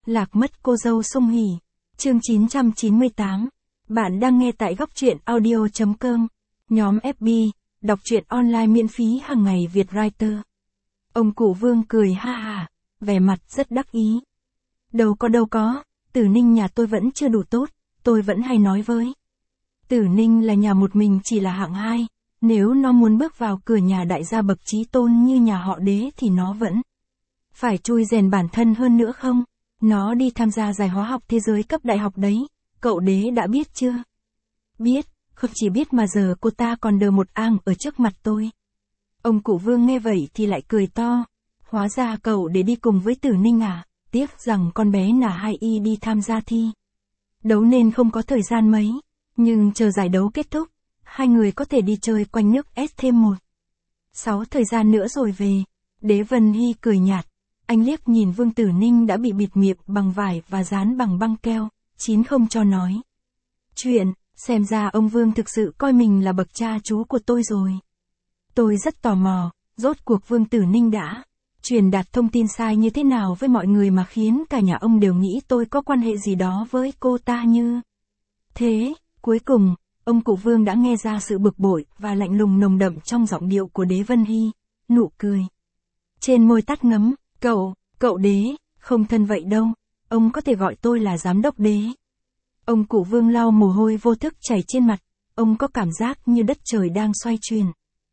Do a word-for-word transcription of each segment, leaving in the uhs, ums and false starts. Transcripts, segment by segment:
Lạc mất cô dâu sung hỉ. Chương chín trăm chín mươi tám. Bạn đang nghe tại góc truyện audio chấm com. Nhóm ép bê, đọc truyện online miễn phí hàng ngày Việt Writer. Ông cụ Vương cười ha hả, vẻ mặt rất đắc ý. Đâu có đâu có, Tử Ninh nhà tôi vẫn chưa đủ tốt, tôi vẫn hay nói với. Tử Ninh là nhà một mình chỉ là hạng hai, nếu nó muốn bước vào cửa nhà đại gia bậc chí tôn như nhà họ Đế thì nó vẫn phải chui rèn bản thân hơn nữa không? Nó đi tham gia giải hóa học thế giới cấp đại học đấy, cậu Đế đã biết chưa? Biết, không chỉ biết mà giờ cô ta còn đờ một ang ở trước mặt tôi. Ông cụ Vương nghe vậy thì lại cười to. Hóa ra cậu Đế đi cùng với Tử Ninh à, tiếc rằng con bé nà hai y đi tham gia thi đấu nên không có thời gian mấy, nhưng chờ giải đấu kết thúc, hai người có thể đi chơi quanh nước S thêm một. Sáu thời gian nữa rồi về. Đế Vân Hy cười nhạt. Anh liếc nhìn Vương Tử Ninh đã bị bịt miệng bằng vải và dán bằng băng keo, chín không cho nói chuyện, xem ra ông Vương thực sự coi mình là bậc cha chú của tôi rồi. Tôi rất tò mò, rốt cuộc Vương Tử Ninh đã truyền đạt thông tin sai như thế nào với mọi người mà khiến cả nhà ông đều nghĩ tôi có quan hệ gì đó với cô ta như thế. Cuối cùng, ông cụ Vương đã nghe ra sự bực bội và lạnh lùng nồng đậm trong giọng điệu của Đế Vân Hy, nụ cười trên môi tắt ngấm. Cậu, cậu Đế, không thân vậy đâu, ông có thể gọi tôi là giám đốc Đế. Ông cụ Vương lau mồ hôi vô thức chảy trên mặt, ông có cảm giác như đất trời đang xoay chuyển.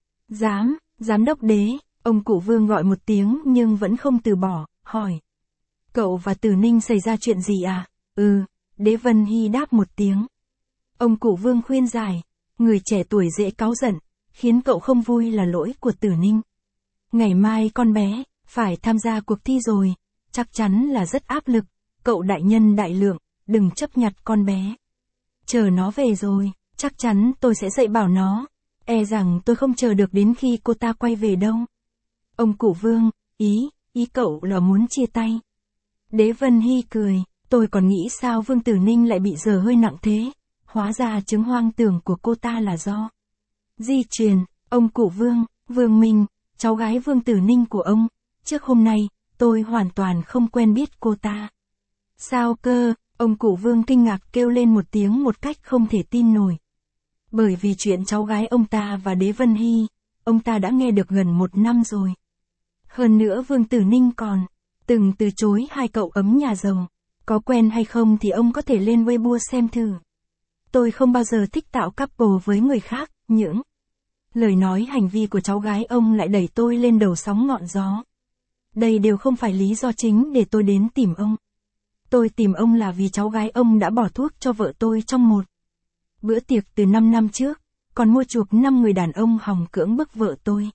Giám, giám đốc Đế, ông cụ Vương gọi một tiếng nhưng vẫn không từ bỏ, hỏi. Cậu và Tử Ninh xảy ra chuyện gì à? Ừ, Đế Vân Hy đáp một tiếng. Ông cụ Vương khuyên giải, người trẻ tuổi dễ cáu giận, khiến cậu không vui là lỗi của Tử Ninh. Ngày mai con bé phải tham gia cuộc thi rồi, chắc chắn là rất áp lực, cậu đại nhân đại lượng, đừng chấp nhặt con bé. Chờ nó về rồi, chắc chắn tôi sẽ dạy bảo nó, e rằng tôi không chờ được đến khi cô ta quay về đâu. Ông cụ Vương, ý, ý cậu là muốn chia tay. Đế Vân Hy cười, tôi còn nghĩ sao Vương Tử Ninh lại bị dở hơi nặng thế, hóa ra chứng hoang tưởng của cô ta là do di truyền. Ông cụ Vương, Vương Minh, cháu gái Vương Tử Ninh của ông. Trước hôm nay, tôi hoàn toàn không quen biết cô ta. Sao cơ? Ông cụ Vương kinh ngạc kêu lên một tiếng một cách không thể tin nổi. Bởi vì chuyện cháu gái ông ta và Đế Vân Hy, ông ta đã nghe được gần một năm rồi. Hơn nữa Vương Tử Ninh còn từng từ chối hai cậu ấm nhà giàu. Có quen hay không thì ông có thể lên Weibo xem thử. Tôi không bao giờ thích tạo couple với người khác, những lời nói hành vi của cháu gái ông lại đẩy tôi lên đầu sóng ngọn gió. Đây đều không phải lý do chính để tôi đến tìm ông. Tôi tìm ông là vì cháu gái ông đã bỏ thuốc cho vợ tôi trong một bữa tiệc từ năm năm trước, còn mua chuộc năm người đàn ông hòng cưỡng bức vợ tôi.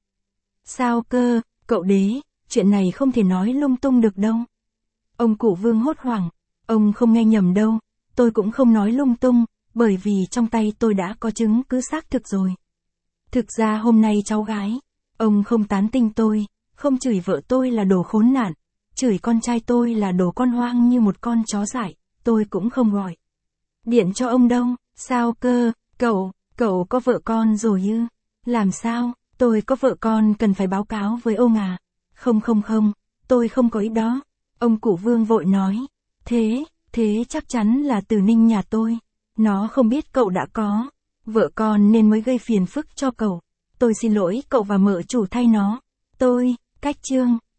Sao cơ, cậu Đế, chuyện này không thể nói lung tung được đâu. Ông cụ Vương hốt hoảng, ông không nghe nhầm đâu, tôi cũng không nói lung tung, bởi vì trong tay tôi đã có chứng cứ xác thực rồi. Thực ra hôm nay cháu gái, ông không tán tỉnh tôi, không chửi vợ tôi là đồ khốn nạn, chửi con trai tôi là đồ con hoang như một con chó dại, tôi cũng không gọi điện cho ông đâu. Sao cơ, cậu, cậu có vợ con rồi ư? Làm sao, tôi có vợ con cần phải báo cáo với ông à? Không không không, tôi không có ý đó. Ông cụ Vương vội nói, thế, thế chắc chắn là Tử Ninh nhà tôi, nó không biết cậu đã có vợ con nên mới gây phiền phức cho cậu. Tôi xin lỗi cậu và mợ chủ thay nó. Tôi, cách chương,